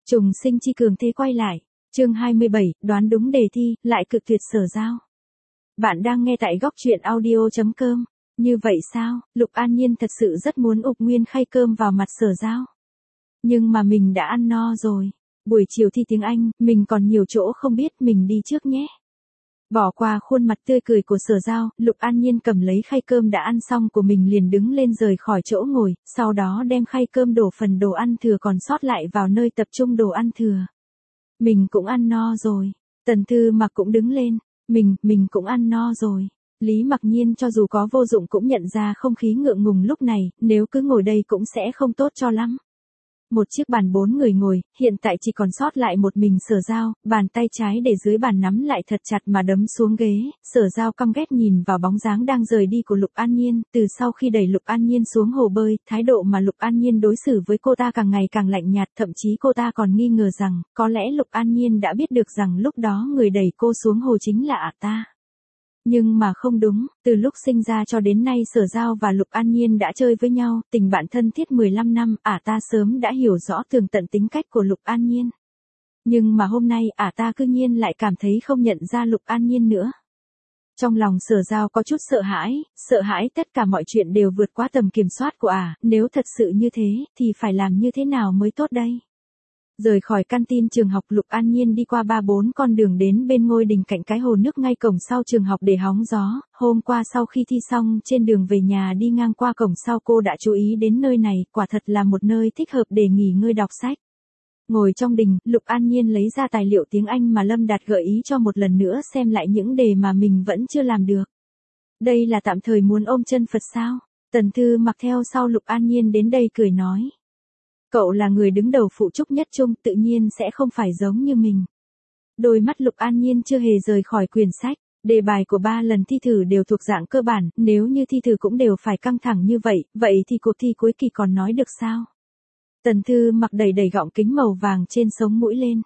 Trùng sinh chi cường thế quay lại. Chương 27, đoán đúng đề thi, lại cực tuyệt Sở Giao. Bạn đang nghe tại góc truyện audio.com. Như vậy sao, Lục An Nhiên thật sự rất muốn ụp nguyên khay cơm vào mặt Sở Giao. Nhưng mà mình đã ăn no rồi. Buổi chiều thi tiếng Anh, mình còn nhiều chỗ không biết, mình đi trước nhé. Bỏ qua khuôn mặt tươi cười của Sở Giao, Lục An Nhiên cầm lấy khay cơm đã ăn xong của mình liền đứng lên rời khỏi chỗ ngồi, sau đó đem khay cơm đổ phần đồ ăn thừa còn sót lại vào nơi tập trung đồ ăn thừa. Mình cũng ăn no rồi. Tần Thư Mặc cũng đứng lên. Mình cũng ăn no rồi. Lý Mặc Nhiên cho dù có vô dụng cũng nhận ra không khí ngượng ngùng lúc này, nếu cứ ngồi đây cũng sẽ không tốt cho lắm. Một chiếc bàn 4 người ngồi, hiện tại chỉ còn sót lại một mình Sở Giao, bàn tay trái để dưới bàn nắm lại thật chặt mà đấm xuống ghế, Sở Giao căm ghét nhìn vào bóng dáng đang rời đi của Lục An Nhiên, từ sau khi đẩy Lục An Nhiên xuống hồ bơi, thái độ mà Lục An Nhiên đối xử với cô ta càng ngày càng lạnh nhạt, thậm chí cô ta còn nghi ngờ rằng, có lẽ Lục An Nhiên đã biết được rằng lúc đó người đẩy cô xuống hồ chính là ả ta. Nhưng mà không đúng, từ lúc sinh ra cho đến nay Sở Giao và Lục An Nhiên đã chơi với nhau, tình bạn thân thiết 15 năm, ả ta sớm đã hiểu rõ tường tận tính cách của Lục An Nhiên. Nhưng mà hôm nay ả ta cư nhiên lại cảm thấy không nhận ra Lục An Nhiên nữa. Trong lòng Sở Giao có chút sợ hãi tất cả mọi chuyện đều vượt quá tầm kiểm soát của ả, nếu thật sự như thế, thì phải làm như thế nào mới tốt đây? Rời khỏi canteen trường học, Lục An Nhiên đi qua 3-4 con đường đến bên ngôi đình cạnh cái hồ nước ngay cổng sau trường học để hóng gió. Hôm qua sau khi thi xong, trên đường về nhà đi ngang qua cổng sau cô đã chú ý đến nơi này, quả thật là một nơi thích hợp để nghỉ ngơi đọc sách. Ngồi trong đình, Lục An Nhiên lấy ra tài liệu tiếng Anh mà Lâm Đạt gợi ý cho một lần nữa xem lại những đề mà mình vẫn chưa làm được. Đây là tạm thời muốn ôm chân Phật sao? Tần Thư Mặc theo sau Lục An Nhiên đến đây cười nói. Cậu là người đứng đầu phụ trúc nhất trung, tự nhiên sẽ không phải giống như mình. Đôi mắt Lục An Nhiên chưa hề rời khỏi quyển sách, đề bài của 3 lần thi thử đều thuộc dạng cơ bản, nếu như thi thử cũng đều phải căng thẳng như vậy thì cuộc thi cuối kỳ còn nói được sao? Tần Thư Mặc đẩy gọng kính màu vàng trên sống mũi lên.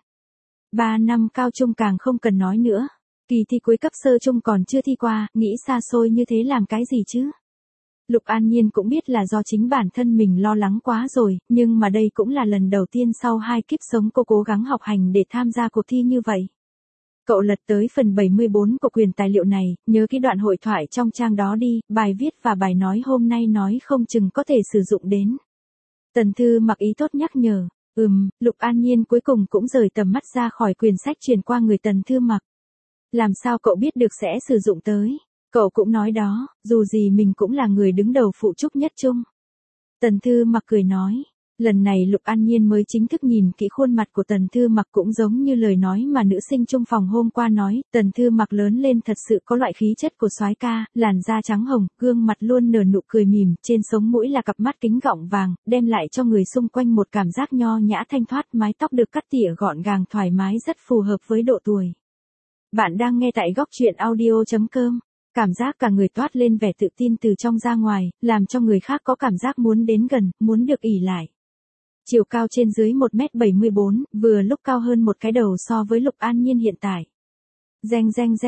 3 năm cao trung càng không cần nói nữa, kỳ thi cuối cấp sơ trung còn chưa thi qua, nghĩ xa xôi như thế làm cái gì chứ? Lục An Nhiên cũng biết là do chính bản thân mình lo lắng quá rồi, nhưng mà đây cũng là lần đầu tiên sau 2 kiếp sống cô cố gắng học hành để tham gia cuộc thi như vậy. Cậu lật tới phần 74 của quyển tài liệu này, nhớ cái đoạn hội thoại trong trang đó đi, bài viết và bài nói hôm nay nói không chừng có thể sử dụng đến. Tần Thư Mặc ý tốt nhắc nhở. Lục An Nhiên cuối cùng cũng rời tầm mắt ra khỏi quyển sách truyền qua người Tần Thư Mặc. Làm sao cậu biết được sẽ sử dụng tới? Cậu cũng nói đó, dù gì mình cũng là người đứng đầu phụ trúc nhất trung. Tần Thư Mặc cười nói. Lần này Lục An Nhiên mới chính thức nhìn kỹ khuôn mặt của Tần Thư Mặc cũng giống như lời nói mà nữ sinh trung phòng hôm qua nói. Tần Thư Mặc lớn lên thật sự có loại khí chất của soái ca, làn da trắng hồng, gương mặt luôn nở nụ cười mỉm, trên sống mũi là cặp mắt kính gọng vàng, đem lại cho người xung quanh một cảm giác nho nhã thanh thoát, mái tóc được cắt tỉa gọn gàng thoải mái rất phù hợp với độ tuổi. Bạn đang nghe tại góc truyện audio.com. Cảm giác cả người toát lên vẻ tự tin từ trong ra ngoài, làm cho người khác có cảm giác muốn đến gần, muốn được ỷ lại. Chiều cao trên dưới 1m74, vừa lúc cao hơn một cái đầu so với Lục An Nhiên hiện tại. Reng,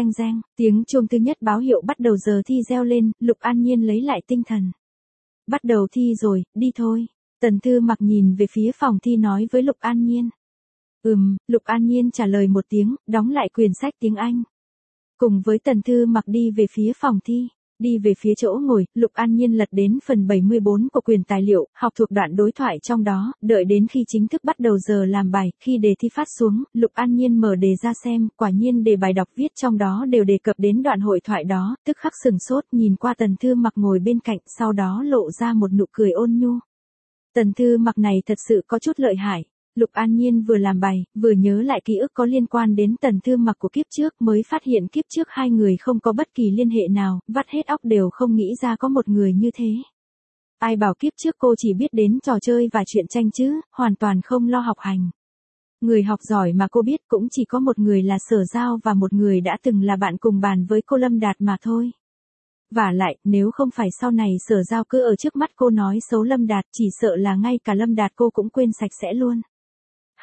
tiếng chuông thứ nhất báo hiệu bắt đầu giờ thi reo lên, Lục An Nhiên lấy lại tinh thần. Bắt đầu thi rồi, đi thôi. Tần Thư Mặc nhìn về phía phòng thi nói với Lục An Nhiên. Lục An Nhiên trả lời một tiếng, đóng lại quyển sách tiếng Anh. Cùng với Tần Thư Mặc đi về phía phòng thi, đi về phía chỗ ngồi, Lục An Nhiên lật đến phần 74 của quyển tài liệu, học thuộc đoạn đối thoại trong đó, đợi đến khi chính thức bắt đầu giờ làm bài, khi đề thi phát xuống, Lục An Nhiên mở đề ra xem, quả nhiên đề bài đọc viết trong đó đều đề cập đến đoạn hội thoại đó, tức khắc sừng sốt nhìn qua Tần Thư Mặc ngồi bên cạnh, sau đó lộ ra một nụ cười ôn nhu. Tần Thư Mặc này thật sự có chút lợi hại. Lục An Nhiên vừa làm bài, vừa nhớ lại ký ức có liên quan đến Tần Thư Mặc của kiếp trước mới phát hiện kiếp trước hai người không có bất kỳ liên hệ nào, vắt hết óc đều không nghĩ ra có một người như thế. Ai bảo kiếp trước cô chỉ biết đến trò chơi và chuyện tranh chứ, hoàn toàn không lo học hành. Người học giỏi mà cô biết cũng chỉ có một người là Sở Giao và một người đã từng là bạn cùng bàn với cô Lâm Đạt mà thôi. Vả lại, nếu không phải sau này Sở Giao cứ ở trước mắt cô nói xấu Lâm Đạt, chỉ sợ là ngay cả Lâm Đạt cô cũng quên sạch sẽ luôn.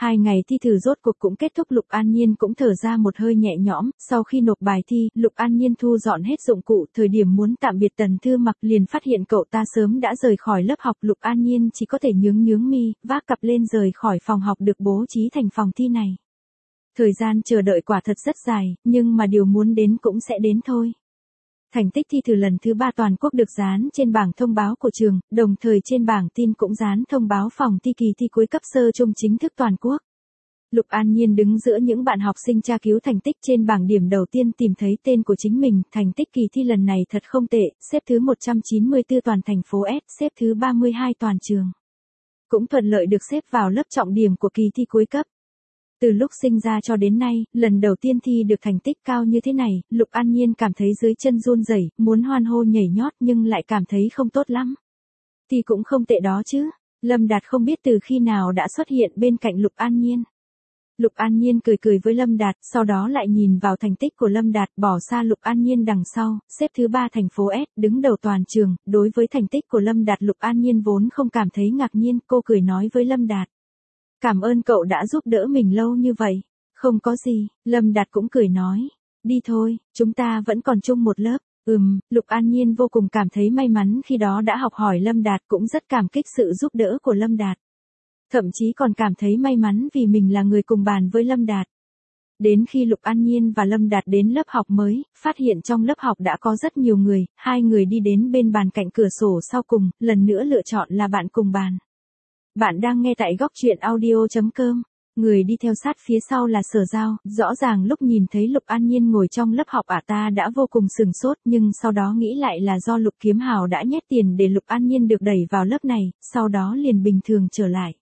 2 ngày thi thử rốt cuộc cũng kết thúc, Lục An Nhiên cũng thở ra một hơi nhẹ nhõm, sau khi nộp bài thi, Lục An Nhiên thu dọn hết dụng cụ, thời điểm muốn tạm biệt Tần Thư Mặc liền phát hiện cậu ta sớm đã rời khỏi lớp học, Lục An Nhiên chỉ có thể nhướng nhướng mi, vác cặp lên rời khỏi phòng học được bố trí thành phòng thi này. Thời gian chờ đợi quả thật rất dài, nhưng mà điều muốn đến cũng sẽ đến thôi. Thành tích thi thử lần thứ 3 toàn quốc được dán trên bảng thông báo của trường, đồng thời trên bảng tin cũng dán thông báo phòng thi kỳ thi cuối cấp sơ trung chính thức toàn quốc. Lục An Nhiên đứng giữa những bạn học sinh tra cứu thành tích trên bảng điểm đầu tiên tìm thấy tên của chính mình, thành tích kỳ thi lần này thật không tệ, xếp thứ 194 toàn thành phố S, xếp thứ 32 toàn trường. Cũng thuận lợi được xếp vào lớp trọng điểm của kỳ thi cuối cấp. Từ lúc sinh ra cho đến nay, lần đầu tiên thi được thành tích cao như thế này, Lục An Nhiên cảm thấy dưới chân run rẩy, muốn hoan hô nhảy nhót nhưng lại cảm thấy không tốt lắm. Thì cũng không tệ đó chứ. Lâm Đạt không biết từ khi nào đã xuất hiện bên cạnh Lục An Nhiên. Lục An Nhiên cười cười với Lâm Đạt, sau đó lại nhìn vào thành tích của Lâm Đạt, bỏ xa Lục An Nhiên đằng sau, xếp thứ 3 thành phố S, đứng đầu toàn trường. Đối với thành tích của Lâm Đạt, Lục An Nhiên vốn không cảm thấy ngạc nhiên, cô cười nói với Lâm Đạt. Cảm ơn cậu đã giúp đỡ mình lâu như vậy. Không có gì, Lâm Đạt cũng cười nói. Đi thôi, chúng ta vẫn còn chung một lớp. Lục An Nhiên vô cùng cảm thấy may mắn khi đó đã học hỏi Lâm Đạt, cũng rất cảm kích sự giúp đỡ của Lâm Đạt. Thậm chí còn cảm thấy may mắn vì mình là người cùng bàn với Lâm Đạt. Đến khi Lục An Nhiên và Lâm Đạt đến lớp học mới, phát hiện trong lớp học đã có rất nhiều người, hai người đi đến bên bàn cạnh cửa sổ sau cùng, lần nữa lựa chọn là bạn cùng bàn. Bạn đang nghe tại góc truyện audio.com. Người đi theo sát phía sau là Sở Giao, rõ ràng lúc nhìn thấy Lục An Nhiên ngồi trong lớp học ta đã vô cùng sừng sốt, nhưng sau đó nghĩ lại là do Lục Kiếm Hào đã nhét tiền để Lục An Nhiên được đẩy vào lớp này, sau đó liền bình thường trở lại.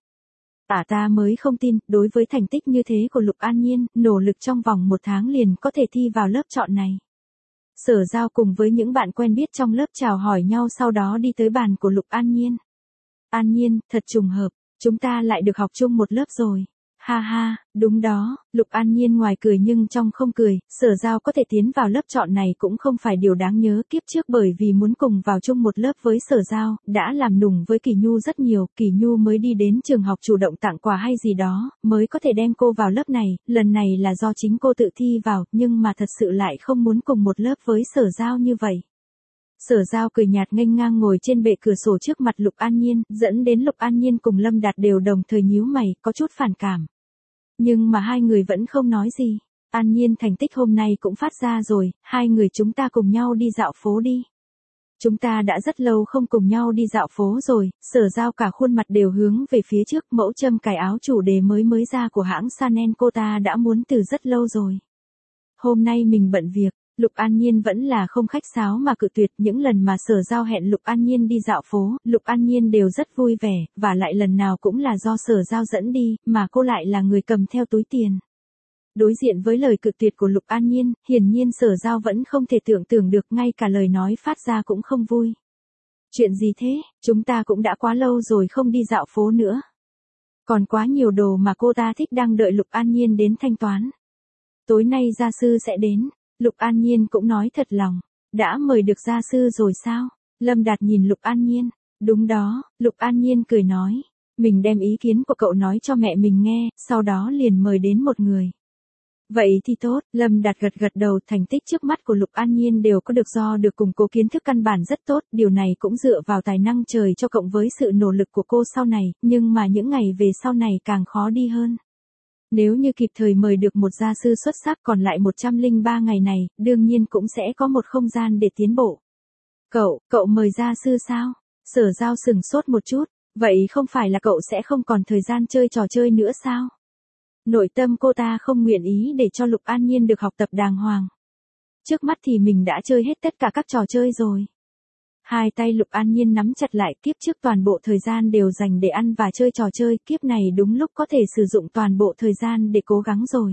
Ta mới không tin, đối với thành tích như thế của Lục An Nhiên, nỗ lực trong vòng 1 tháng liền có thể thi vào lớp chọn này. Sở Giao cùng với những bạn quen biết trong lớp chào hỏi nhau, sau đó đi tới bàn của Lục An Nhiên. An Nhiên, thật trùng hợp, chúng ta lại được học chung một lớp rồi. Ha ha, đúng đó, Lục An Nhiên ngoài cười nhưng trong không cười, Sở Giao có thể tiến vào lớp chọn này cũng không phải điều đáng nhớ, kiếp trước bởi vì muốn cùng vào chung một lớp với Sở Giao, đã làm nùng với Kỳ Nhu rất nhiều, Kỳ Nhu mới đi đến trường học chủ động tặng quà hay gì đó, mới có thể đem cô vào lớp này, lần này là do chính cô tự thi vào, nhưng mà thật sự lại không muốn cùng một lớp với Sở Giao như vậy. Sở Giao cười nhạt nghênh ngang ngồi trên bệ cửa sổ trước mặt Lục An Nhiên, dẫn đến Lục An Nhiên cùng Lâm Đạt đều đồng thời nhíu mày, có chút phản cảm. Nhưng mà hai người vẫn không nói gì. An Nhiên, thành tích hôm nay cũng phát ra rồi, hai người chúng ta cùng nhau đi dạo phố đi. Chúng ta đã rất lâu không cùng nhau đi dạo phố rồi. Sở Giao cả khuôn mặt đều hướng về phía trước, mẫu châm cài áo chủ đề mới ra của hãng Chanel cô ta đã muốn từ rất lâu rồi. Hôm nay mình bận việc. Lục An Nhiên vẫn là không khách sáo mà cự tuyệt, những lần mà Sở Giao hẹn Lục An Nhiên đi dạo phố, Lục An Nhiên đều rất vui vẻ, và lại lần nào cũng là do Sở Giao dẫn đi, mà cô lại là người cầm theo túi tiền. Đối diện với lời cự tuyệt của Lục An Nhiên, hiển nhiên Sở Giao vẫn không thể tưởng tượng được, ngay cả lời nói phát ra cũng không vui. Chuyện gì thế, chúng ta cũng đã quá lâu rồi không đi dạo phố nữa. Còn quá nhiều đồ mà cô ta thích đang đợi Lục An Nhiên đến thanh toán. Tối nay gia sư sẽ đến. Lục An Nhiên cũng nói thật lòng. Đã mời được gia sư rồi sao? Lâm Đạt nhìn Lục An Nhiên. Đúng đó, Lục An Nhiên cười nói. Mình đem ý kiến của cậu nói cho mẹ mình nghe, sau đó liền mời đến một người. Vậy thì tốt, Lâm Đạt gật gật đầu, thành tích trước mắt của Lục An Nhiên đều có được do được củng cố kiến thức căn bản rất tốt, điều này cũng dựa vào tài năng trời cho cộng với sự nỗ lực của cô sau này, nhưng mà những ngày về sau này càng khó đi hơn. Nếu như kịp thời mời được một gia sư xuất sắc, còn lại 103 ngày này, đương nhiên cũng sẽ có một không gian để tiến bộ. Cậu mời gia sư sao? Sở Giao sừng sốt một chút, vậy không phải là cậu sẽ không còn thời gian chơi trò chơi nữa sao? Nội tâm cô ta không nguyện ý để cho Lục An Nhiên được học tập đàng hoàng. Trước mắt thì mình đã chơi hết tất cả các trò chơi rồi. Hai tay Lục An Nhiên nắm chặt lại, kiếp trước toàn bộ thời gian đều dành để ăn và chơi trò chơi, kiếp này đúng lúc có thể sử dụng toàn bộ thời gian để cố gắng rồi.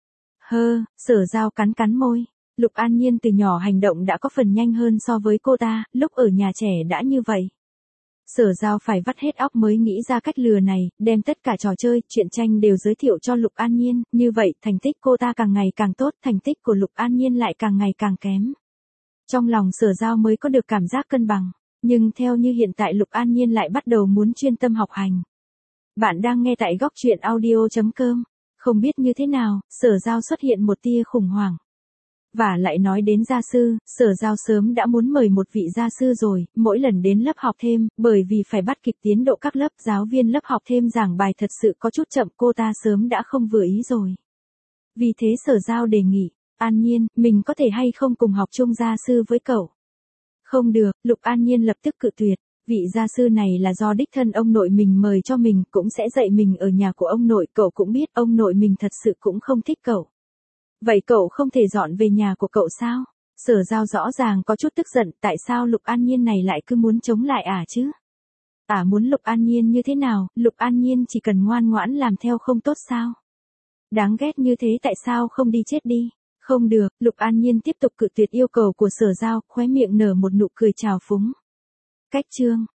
Sở Giao cắn cắn môi. Lục An Nhiên từ nhỏ hành động đã có phần nhanh hơn so với cô ta, lúc ở nhà trẻ đã như vậy. Sở Giao phải vắt hết óc mới nghĩ ra cách lừa này, đem tất cả trò chơi, truyện tranh đều giới thiệu cho Lục An Nhiên, như vậy thành tích cô ta càng ngày càng tốt, thành tích của Lục An Nhiên lại càng ngày càng kém. Trong lòng Sở Giao mới có được cảm giác cân bằng, nhưng theo như hiện tại Lục An Nhiên lại bắt đầu muốn chuyên tâm học hành. Bạn đang nghe tại góc chuyện audio.com. Không biết như thế nào, Sở Giao xuất hiện một tia khủng hoảng. Và lại nói đến gia sư, Sở Giao sớm đã muốn mời một vị gia sư rồi, mỗi lần đến lớp học thêm, bởi vì phải bắt kịp tiến độ các lớp, giáo viên lớp học thêm giảng bài thật sự có chút chậm, cô ta sớm đã không vừa ý rồi. Vì thế Sở Giao đề nghị, An Nhiên, mình có thể hay không cùng học chung gia sư với cậu? Không được, Lục An Nhiên lập tức cự tuyệt. Vị gia sư này là do đích thân ông nội mình mời cho mình, cũng sẽ dạy mình ở nhà của ông nội, cậu cũng biết ông nội mình thật sự cũng không thích cậu. Vậy cậu không thể dọn về nhà của cậu sao? Sở Giao rõ ràng có chút tức giận, tại sao Lục An Nhiên này lại cứ muốn chống lại chứ? Muốn Lục An Nhiên như thế nào, Lục An Nhiên chỉ cần ngoan ngoãn làm theo không tốt sao? Đáng ghét như thế tại sao không đi chết đi? Không được, Lục An Nhiên tiếp tục cự tuyệt yêu cầu của Sở Giao, khóe miệng nở một nụ cười trào phúng. Cách chương